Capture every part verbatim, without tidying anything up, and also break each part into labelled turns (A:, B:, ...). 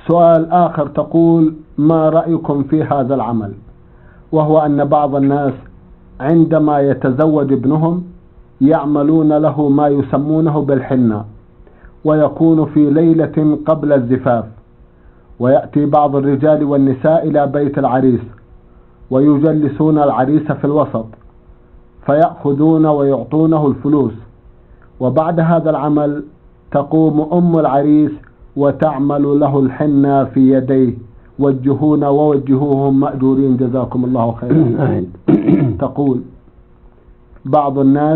A: سؤال آخر تقول: ما رأيكم في هذا العمل؟ وهو أن بعض الناس عندما يتزوج ابنهم يعملون له ما يسمونه بالحنة، ويكون في ليلة قبل الزفاف، ويأتي بعض الرجال والنساء إلى بيت العريس ويجلسون العريس في الوسط، فيأخذون ويعطونه الفلوس. وبعد هذا العمل تقوم أم العريس وتعمل له الحنة في يديه. وجهونا ووجهوهم مأجورين جزاكم الله خيرا. تقول: بعض الناس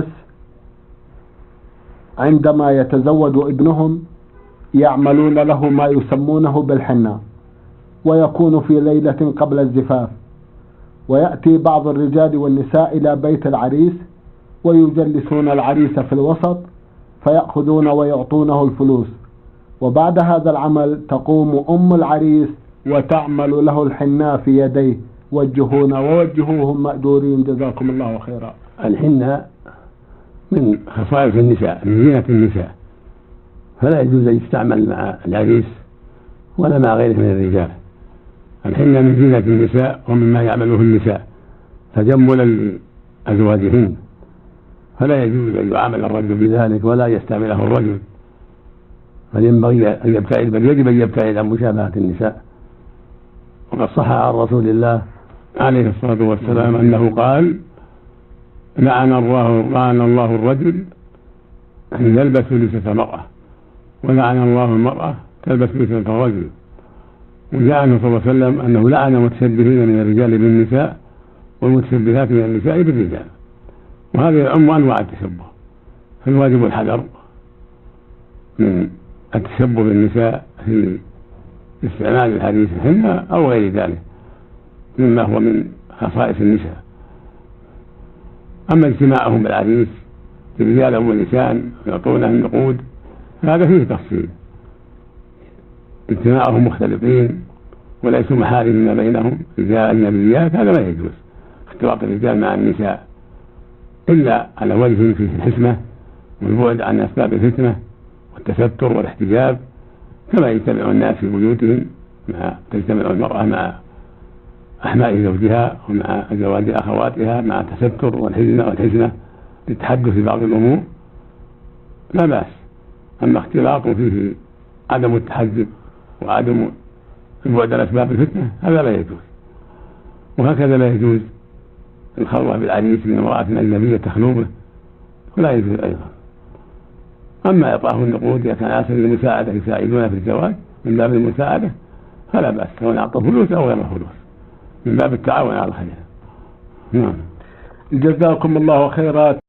A: عندما يتزوج ابنهم يعملون له ما يسمونه بالحنة، ويكون في ليلة قبل الزفاف، ويأتي بعض الرجال والنساء إلى بيت العريس ويجلسون العريس في الوسط، فيأخذون ويعطونه الفلوس. وبعد هذا العمل تقوم أم العريس وتعمل له الحنة في يديه. وجهونا ووجهوهم مأجورين جزاكم الله خيرا.
B: الحنة من خصائص النساء، من زينة النساء، فلا يجوز أن يستعمل مع العريس ولا مع غيره من الرجال. الحنة من زينة النساء ومما يعمله النساء تجملا لأزواجهن، فلا يجوز أن يعامل الرجل بذلك ولا يستعمله الرجل، بل ينبغي أن يبتعد، بل يجب أن يبتعد عن مشابهة النساء. وقد صح عن رسول الله عليه الصلاة والسلام أنه قال: لعن الله لعن الله الرجل أن يلبس لبسة المرأة، ولعن الله المرأة تلبس لبسة الرجل. وجاء عنه صلى الله عليه وسلم أنه لعن المتشبهين من الرجال بالنساء والمتشبهات من النساء بالرجال. وهذا يعم أنواع التشبه، فالواجب الحذر من التشبه بالنساء في استعمال الحديث الحنة أو غير ذلك مما هو من خصائص النساء. أما اجتماعهم بالعريس برجال ونساء يعطونه النقود هذا فيه تفصيل، اجتماعهم مختلطين وليسوا محارم ما بينهم رجال أجنبيات، هذا لا يجوز اختلاط الرجال مع النساء إلا على وجه فيه الحسمة والبعد عن أسباب الفتنة والتستر والاحتجاب، كما يجتمع الناس في بيوتهم مع تجتمع المرأة مع أحماء زوجها ومع زواج أخواتها مع التستر والحزنة للتحدث في بعض الأمور لا بأس. أما اختلاط فيه عدم التحجب وعدم البعد عن أسباب الفتنة هذا لا يجوز. وهكذا لا يجوز الخلوة بالعريس من امرأة أجنبية تخلو به، ولا يجوز أيضا. أما إعطاه النقود إذا كان على سبيل المساعدة يساعدون في الزواج من باب المساعدة فلا بأس، سواء أعطى فلوس أو غير فلوس، من باب التعاون على الخير. نعم.
A: جزاكم الله خيرا.